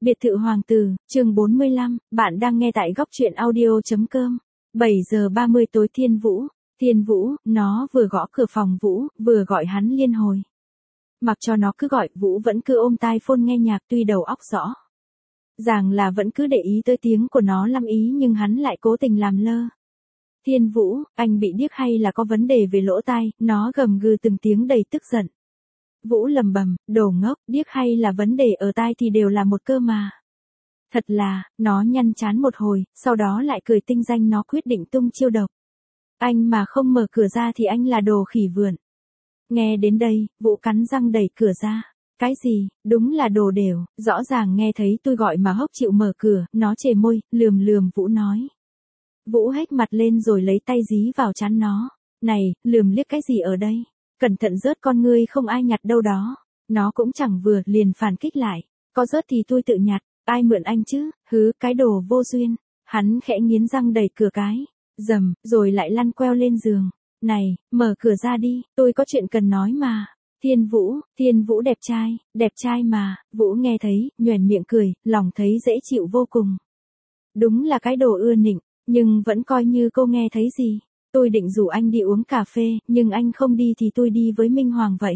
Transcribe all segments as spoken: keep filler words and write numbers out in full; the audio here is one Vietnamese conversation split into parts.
Biệt thự hoàng tử, chương bốn mươi lăm, bạn đang nghe tại góc truyện audio.com. bảy giờ ba mươi tối Thiên Vũ, Thiên Vũ, nó vừa gõ cửa phòng Vũ, vừa gọi hắn liên hồi. Mặc cho nó cứ gọi, Vũ vẫn cứ ôm tai phone nghe nhạc tuy đầu óc rõ. Ràng là vẫn cứ để ý tới tiếng của nó lăm ý nhưng hắn lại cố tình làm lơ. Thiên Vũ, anh bị điếc hay là có vấn đề về lỗ tai, nó gầm gừ từng tiếng đầy tức giận. Vũ lầm bầm, đồ ngốc, điếc hay là vấn đề ở tai thì đều là một cơ mà. Thật là, nó nhăn chán một hồi, sau đó lại cười tinh danh nó quyết định tung chiêu độc. Anh mà không mở cửa ra thì anh là đồ khỉ vượn. Nghe đến đây, Vũ cắn răng đẩy cửa ra. Cái gì, đúng là đồ đều, rõ ràng nghe thấy tôi gọi mà hốc chịu mở cửa, nó chề môi, lườm lườm Vũ nói. Vũ hét mặt lên rồi lấy tay dí vào trán nó. Này, lườm liếc cái gì ở đây? Cẩn thận rớt con ngươi không ai nhặt đâu đó. Nó cũng chẳng vừa, liền phản kích lại. Có rớt thì tôi tự nhặt, ai mượn anh chứ, hứ, cái đồ vô duyên. Hắn khẽ nghiến răng đẩy cửa cái. Dầm, rồi lại lăn queo lên giường. Này, mở cửa ra đi, tôi có chuyện cần nói mà. Thiên Vũ, Thiên Vũ đẹp trai, đẹp trai mà. Vũ nghe thấy, nhoẻn miệng cười, lòng thấy dễ chịu vô cùng. Đúng là cái đồ ưa nịnh, nhưng vẫn coi như cô nghe thấy gì. Tôi định rủ anh đi uống cà phê, nhưng anh không đi thì tôi đi với Minh Hoàng vậy.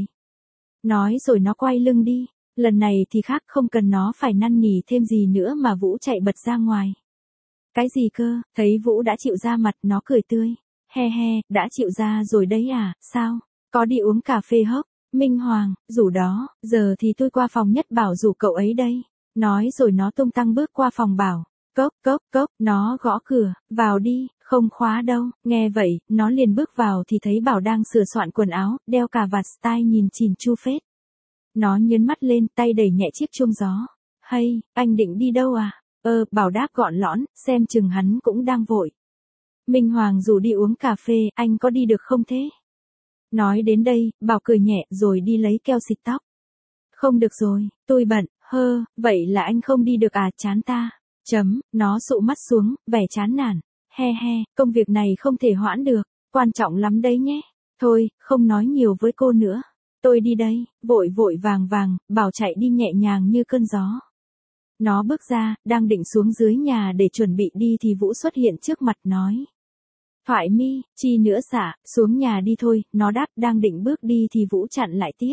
Nói rồi nó quay lưng đi. Lần này thì khác, không cần nó phải năn nỉ thêm gì nữa mà Vũ chạy bật ra ngoài. Cái gì cơ, thấy Vũ đã chịu ra mặt, nó cười tươi. He he, đã chịu ra rồi đấy à, sao? Có đi uống cà phê hốc? Minh Hoàng, rủ đó, giờ thì tôi qua phòng Nhất Bảo rủ cậu ấy đây. Nói rồi nó tung tăng bước qua phòng Bảo. Cốc, cốc, cốc, nó gõ cửa, vào đi, không khóa đâu. Nghe vậy, nó liền bước vào thì thấy Bảo đang sửa soạn quần áo, đeo cà vạt style nhìn chỉn chu phết. Nó nhớn mắt lên, tay đẩy nhẹ chiếc chuông gió. Hay, anh định đi đâu à? Ơ, Bảo đáp gọn lõn, xem chừng hắn cũng đang vội. Minh Hoàng rủ đi uống cà phê, anh có đi được không thế? Nói đến đây, Bảo cười nhẹ rồi đi lấy keo xịt tóc. Không được rồi, tôi bận, hơ, vậy là anh không đi được à, chán ta. Chấm, nó sụ mắt xuống, vẻ chán nản. He he, công việc này không thể hoãn được, quan trọng lắm đấy nhé. Thôi, không nói nhiều với cô nữa. Tôi đi đây, vội vội vàng vàng, Bảo chạy đi nhẹ nhàng như cơn gió. Nó bước ra, đang định xuống dưới nhà để chuẩn bị đi thì Vũ xuất hiện trước mặt nói. Thoại mi, chi nữa xả, xuống nhà đi thôi, nó đáp đang định bước đi thì Vũ chặn lại tiếp.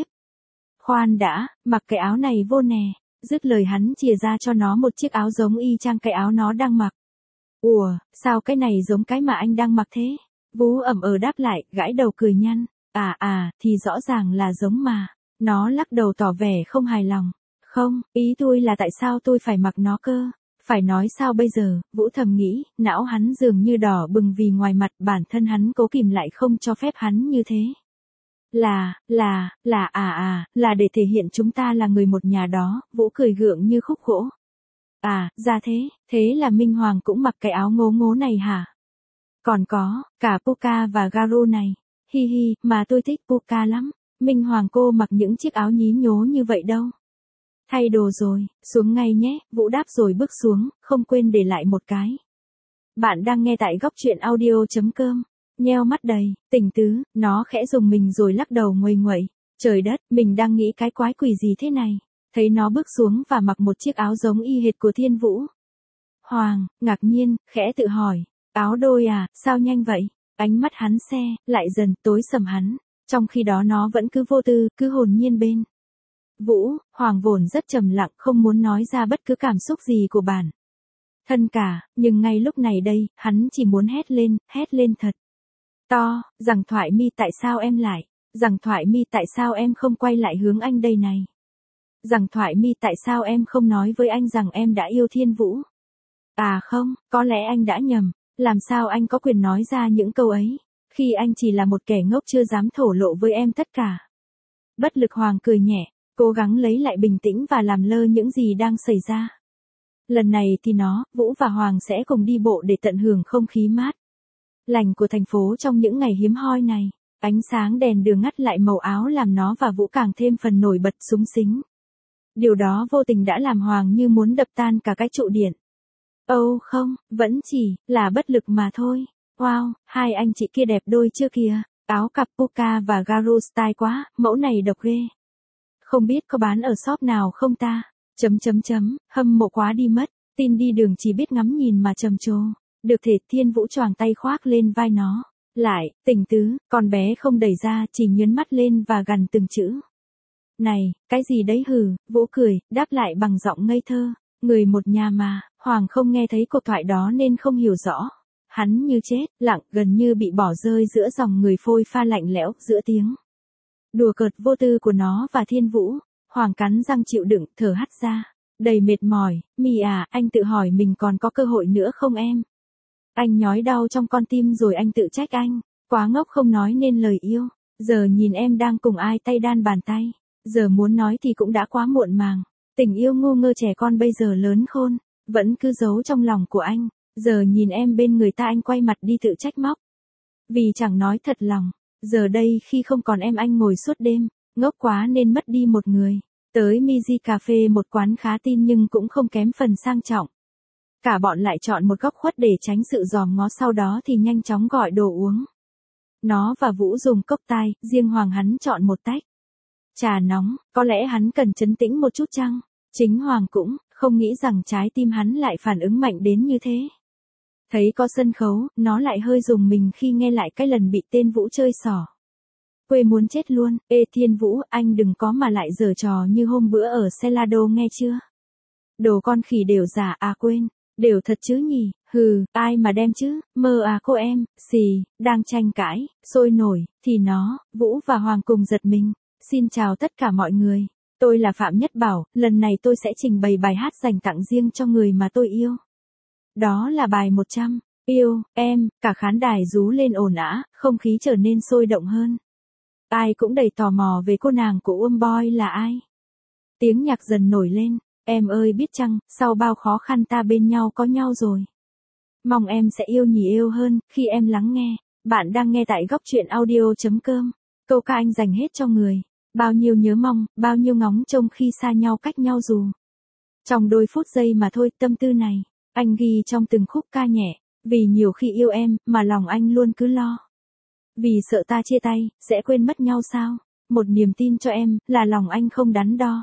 Khoan đã, mặc cái áo này vô nè. Dứt lời hắn chìa ra cho nó một chiếc áo giống y chang cái áo nó đang mặc. Ủa, sao cái này giống cái mà anh đang mặc thế? Vũ ẩm ờ đáp lại, gãi đầu cười nhăn. À à, thì rõ ràng là giống mà. Nó lắc đầu tỏ vẻ không hài lòng. Không, ý tôi là tại sao tôi phải mặc nó cơ? Phải nói sao bây giờ, Vũ thầm nghĩ, não hắn dường như đỏ bừng vì ngoài mặt bản thân hắn cố kìm lại không cho phép hắn như thế. Là, là, là à à, là để thể hiện chúng ta là người một nhà đó, Vũ cười gượng như khúc gỗ. À, ra thế, thế là Minh Hoàng cũng mặc cái áo ngố ngố này hả? Còn có, cả Puka và Garu này. Hi hi, mà tôi thích Puka lắm. Minh Hoàng cô mặc những chiếc áo nhí nhố như vậy đâu. Thay đồ rồi, xuống ngay nhé, Vũ đáp rồi bước xuống, không quên để lại một cái. Bạn đang nghe tại góc truyện audio.com. Nheo mắt đầy, tỉnh tứ, nó khẽ dùng mình rồi lắc đầu nguầy nguậy. Trời đất, mình đang nghĩ cái quái quỷ gì thế này. Thấy nó bước xuống và mặc một chiếc áo giống y hệt của Thiên Vũ. Hoàng, ngạc nhiên, khẽ tự hỏi. Áo đôi à, sao nhanh vậy? Ánh mắt hắn xe, lại dần tối sầm hắn. Trong khi đó nó vẫn cứ vô tư, cứ hồn nhiên bên. Vũ, Hoàng vốn rất trầm lặng không muốn nói ra bất cứ cảm xúc gì của bản thân cả, nhưng ngay lúc này đây, hắn chỉ muốn hét lên, hét lên thật to, rằng Thoại mi tại sao em lại, rằng Thoại mi tại sao em không quay lại hướng anh đây này, rằng Thoại mi tại sao em không nói với anh rằng em đã yêu Thiên Vũ. À không, có lẽ anh đã nhầm, làm sao anh có quyền nói ra những câu ấy, khi anh chỉ là một kẻ ngốc chưa dám thổ lộ với em tất cả. Bất lực Hoàng cười nhẹ, cố gắng lấy lại bình tĩnh và làm lơ những gì đang xảy ra. Lần này thì nó, Vũ và Hoàng sẽ cùng đi bộ để tận hưởng không khí mát lành của thành phố trong những ngày hiếm hoi này. Ánh sáng đèn đường ngắt lại màu áo làm nó và Vũ càng thêm phần nổi bật súng xính. Điều đó vô tình đã làm Hoàng như muốn đập tan cả cái trụ điện. Âu không, vẫn chỉ là bất lực mà thôi. Wow, hai anh chị kia đẹp đôi chưa kìa, áo cặp Puka và Garu style quá, mẫu này độc ghê. Không biết có bán ở shop nào không ta? Chấm chấm chấm, hâm mộ quá đi mất, tin đi đường chỉ biết ngắm nhìn mà trầm trồ. Được thể Thiên Vũ choàng tay khoác lên vai nó. Lại, Tình Tứ, con bé không đẩy ra, chỉ nhớn mắt lên và gằn từng chữ. Này, cái gì đấy hừ, Vũ cười, đáp lại bằng giọng ngây thơ. Người một nhà mà, Hoàng không nghe thấy cuộc thoại đó nên không hiểu rõ. Hắn như chết, lặng, gần như bị bỏ rơi giữa dòng người phôi pha lạnh lẽo, giữa tiếng đùa cợt vô tư của nó và Thiên Vũ. Hoàng cắn răng chịu đựng, thở hắt ra. Đầy mệt mỏi, Mì à, anh tự hỏi mình còn có cơ hội nữa không em? Anh nhói đau trong con tim rồi anh tự trách anh. Quá ngốc không nói nên lời yêu. Giờ nhìn em đang cùng ai tay đan bàn tay. Giờ muốn nói thì cũng đã quá muộn màng. Tình yêu ngu ngơ trẻ con bây giờ lớn khôn. Vẫn cứ giấu trong lòng của anh. Giờ nhìn em bên người ta anh quay mặt đi tự trách móc. Vì chẳng nói thật lòng. Giờ đây khi không còn em anh ngồi suốt đêm. Ngốc quá nên mất đi một người. Tới Miji Cà Phê, một quán khá tin nhưng cũng không kém phần sang trọng. Cả bọn lại chọn một góc khuất để tránh sự dòm ngó, sau đó thì nhanh chóng gọi đồ uống. Nó và Vũ dùng cốc tai, riêng Hoàng hắn chọn một tách trà nóng, có lẽ hắn cần trấn tĩnh một chút chăng? Chính Hoàng cũng không nghĩ rằng trái tim hắn lại phản ứng mạnh đến như thế. Thấy có sân khấu, nó lại hơi rùng mình khi nghe lại cái lần bị tên Vũ chơi xỏ. Quê muốn chết luôn. Ê Thiên Vũ, anh đừng có mà lại giở trò như hôm bữa ở Celado nghe chưa? Đồ con khỉ đều giả à, quên, đều thật chứ nhỉ? Hừ, ai mà đem chứ? Mơ à cô em, xì, đang tranh cãi, sôi nổi, thì nó, Vũ và Hoàng cùng giật mình. Xin chào tất cả mọi người. Tôi là Phạm Nhất Bảo, lần này tôi sẽ trình bày bài hát dành tặng riêng cho người mà tôi yêu. Đó là bài một trăm. Yêu, em, cả khán đài rú lên ồn ào, không khí trở nên sôi động hơn. Ai cũng đầy tò mò về cô nàng của Uông Boy là ai. Tiếng nhạc dần nổi lên. Em ơi biết chăng, sau bao khó khăn ta bên nhau có nhau rồi. Mong em sẽ yêu nhỉ yêu hơn, khi em lắng nghe. Bạn đang nghe tại góc truyện audio chấm com. Câu ca anh dành hết cho người. Bao nhiêu nhớ mong, bao nhiêu ngóng trông khi xa nhau cách nhau dù. Trong đôi phút giây mà thôi, tâm tư này, anh ghi trong từng khúc ca nhẹ. Vì nhiều khi yêu em, mà lòng anh luôn cứ lo. Vì sợ ta chia tay, sẽ quên mất nhau sao? Một niềm tin cho em, là lòng anh không đắn đo.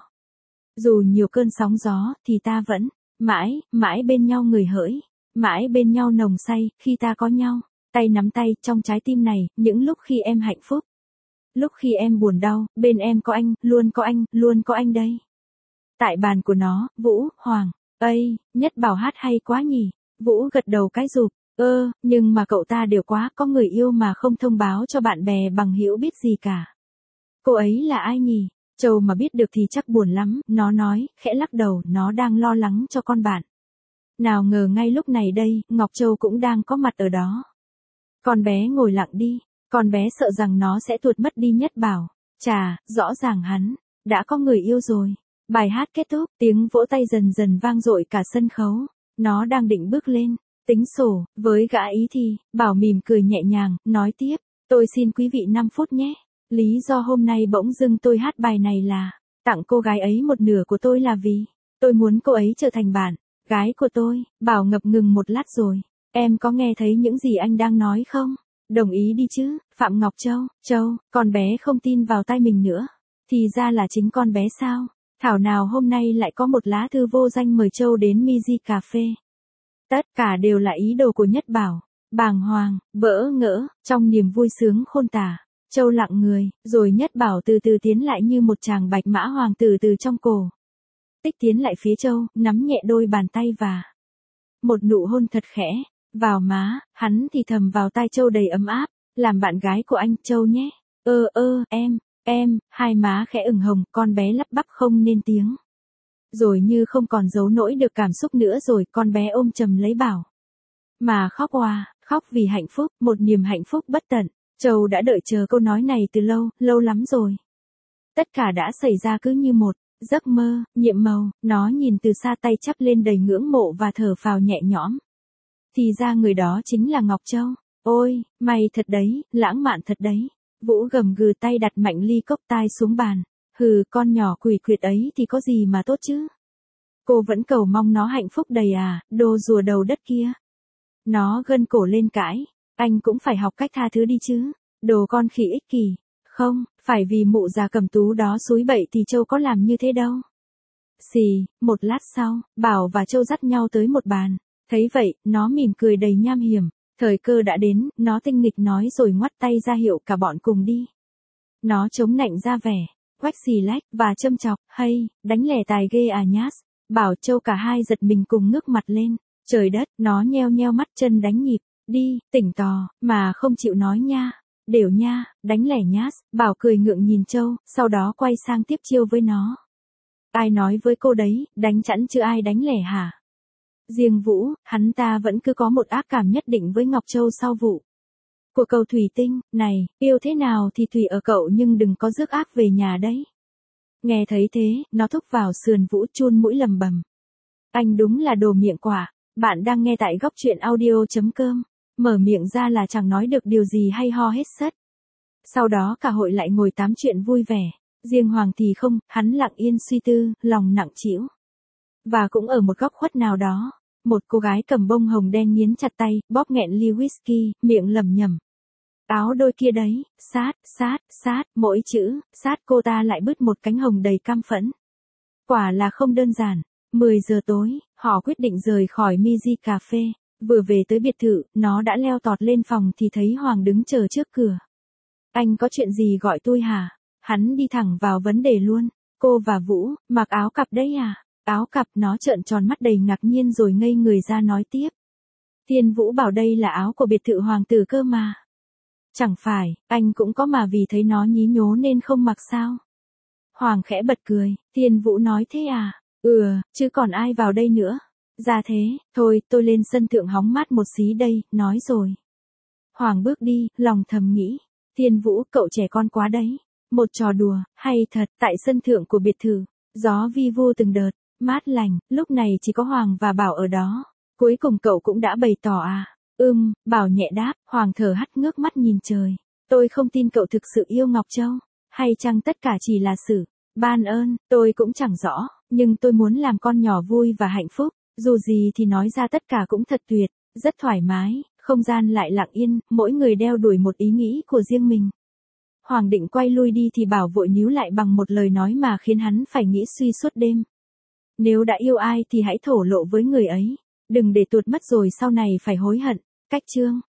Dù nhiều cơn sóng gió, thì ta vẫn, mãi, mãi bên nhau người hỡi. Mãi bên nhau nồng say, khi ta có nhau. Tay nắm tay, trong trái tim này, những lúc khi em hạnh phúc. Lúc khi em buồn đau, bên em có anh, luôn có anh, luôn có anh đây. Tại bàn của nó, Vũ, Hoàng, ây, Nhất Bảo hát hay quá nhỉ. Vũ gật đầu cái rụp. Ơ, nhưng mà cậu ta đều quá có người yêu mà không thông báo cho bạn bè bằng hữu biết gì cả. Cô ấy là ai nhỉ? Châu mà biết được thì chắc buồn lắm, nó nói, khẽ lắc đầu, nó đang lo lắng cho con bạn. Nào ngờ ngay lúc này đây, Ngọc Châu cũng đang có mặt ở đó. Con bé ngồi lặng đi, con bé sợ rằng nó sẽ tuột mất đi Nhất Bảo. Chà, rõ ràng hắn đã có người yêu rồi. Bài hát kết thúc, tiếng vỗ tay dần dần vang dội cả sân khấu. Nó đang định bước lên, tính sổ, với gã ý thì, Bảo mỉm cười nhẹ nhàng, nói tiếp, tôi xin quý vị năm phút nhé. Lý do hôm nay bỗng dưng tôi hát bài này là, tặng cô gái ấy một nửa của tôi là vì, tôi muốn cô ấy trở thành bạn gái của tôi. Bảo ngập ngừng một lát rồi, em có nghe thấy những gì anh đang nói không? Đồng ý đi chứ, Phạm Ngọc Châu. Châu, con bé không tin vào tai mình nữa. Thì ra là chính con bé sao? Thảo nào hôm nay lại có một lá thư vô danh mời Châu đến Miji Cà Phê. Tất cả đều là ý đồ của Nhất Bảo. Bàng hoàng, bỡ ngỡ, trong niềm vui sướng khôn tả. Châu lặng người, rồi Nhất Bảo từ từ tiến lại như một chàng bạch mã hoàng tử từ trong cổ. Tích tiến lại phía Châu, nắm nhẹ đôi bàn tay và một nụ hôn thật khẽ vào má. Hắn thì thầm vào tai Châu đầy ấm áp, làm bạn gái của anh Châu nhé. Ơ ơ, em, em, hai má khẽ ửng hồng, con bé lắp bắp không nên tiếng. Rồi như không còn giấu nỗi được cảm xúc nữa rồi, con bé ôm chầm lấy Bảo. Mà khóc oà, khóc vì hạnh phúc, một niềm hạnh phúc bất tận. Châu đã đợi chờ câu nói này từ lâu, lâu lắm rồi. Tất cả đã xảy ra cứ như một giấc mơ, nhiệm màu. Nó nhìn từ xa, tay chắp lên đầy ngưỡng mộ và thở phào nhẹ nhõm. Thì ra người đó chính là Ngọc Châu. Ôi, mày thật đấy, lãng mạn thật đấy. Vũ gầm gừ tay đặt mạnh ly cốc tai xuống bàn. Hừ, con nhỏ quỷ quyệt ấy thì có gì mà tốt chứ? Cô vẫn cầu mong nó hạnh phúc đầy à, đồ rùa đầu đất kia. Nó gân cổ lên cãi. Anh cũng phải học cách tha thứ đi chứ. Đồ con khỉ ích kỷ. Không, phải vì mụ già cầm tú đó xúi bậy thì Châu có làm như thế đâu. Xì, một lát sau, Bảo và Châu dắt nhau tới một bàn. Thấy vậy, nó mỉm cười đầy nham hiểm. Thời cơ đã đến, nó tinh nghịch nói rồi ngoắt tay ra hiệu cả bọn cùng đi. Nó chống nạnh ra vẻ, quách xì lách, và châm chọc, hay, đánh lẻ tài ghê à nhát. Bảo Châu cả hai giật mình cùng ngước mặt lên. Trời đất, nó nheo nheo mắt chân đánh nhịp. Đi, tỉnh tò, mà không chịu nói nha. Đều nha, đánh lẻ nhát. Bảo cười ngượng nhìn Châu, sau đó quay sang tiếp chiêu với nó. Ai nói với cô đấy, đánh chẵn chứ ai đánh lẻ hả? Riêng Vũ, hắn ta vẫn cứ có một ác cảm nhất định với Ngọc Châu sau vụ của cầu thủy tinh. Này, yêu thế nào thì tùy ở cậu nhưng đừng có rước ác về nhà đấy. Nghe thấy thế, nó thúc vào sườn Vũ chun mũi lầm bầm. Anh đúng là đồ miệng quả. Bạn đang nghe tại góc truyện audio.com. Mở miệng ra là chẳng nói được điều gì hay ho hết sất. Sau đó cả hội lại ngồi tám chuyện vui vẻ. Riêng Hoàng thì không, hắn lặng yên suy tư, lòng nặng trĩu. Và cũng ở một góc khuất nào đó, một cô gái cầm bông hồng đen nghiến chặt tay, bóp nghẹn ly whisky, miệng lẩm nhẩm. Áo đôi kia đấy, sát, sát, sát, mỗi chữ, sát cô ta lại bứt một cánh hồng đầy căm phẫn. Quả là không đơn giản. mười giờ tối, họ quyết định rời khỏi Miji Cà Phê. Vừa về tới biệt thự, nó đã leo tọt lên phòng thì thấy Hoàng đứng chờ trước cửa. Anh có chuyện gì gọi tôi hả? Hắn đi thẳng vào vấn đề luôn. Cô và Vũ, mặc áo cặp đấy à? Áo cặp, nó trợn tròn mắt đầy ngạc nhiên rồi ngây người ra nói tiếp. Thiên Vũ bảo đây là áo của biệt thự hoàng tử cơ mà. Chẳng phải, anh cũng có mà vì thấy nó nhí nhố nên không mặc sao? Hoàng khẽ bật cười, Thiên Vũ nói thế à? Ừ, chứ còn ai vào đây nữa? Ra thế, thôi, tôi lên sân thượng hóng mát một xí đây, nói rồi. Hoàng bước đi, lòng thầm nghĩ. Thiên Vũ, cậu trẻ con quá đấy. Một trò đùa, hay thật, tại sân thượng của biệt thự. Gió vi vu từng đợt, mát lành, lúc này chỉ có Hoàng và Bảo ở đó. Cuối cùng cậu cũng đã bày tỏ à? Ừm, Bảo nhẹ đáp, Hoàng thở hắt ngước mắt nhìn trời. Tôi không tin cậu thực sự yêu Ngọc Châu. Hay chăng tất cả chỉ là sự ban ơn, tôi cũng chẳng rõ, nhưng tôi muốn làm con nhỏ vui và hạnh phúc. Dù gì thì nói ra tất cả cũng thật tuyệt, rất thoải mái, không gian lại lặng yên, mỗi người đeo đuổi một ý nghĩ của riêng mình. Hoàng định quay lui đi thì Bảo vội níu lại bằng một lời nói mà khiến hắn phải nghĩ suy suốt đêm. Nếu đã yêu ai thì hãy thổ lộ với người ấy, đừng để tuột mất rồi sau này phải hối hận. Cách chương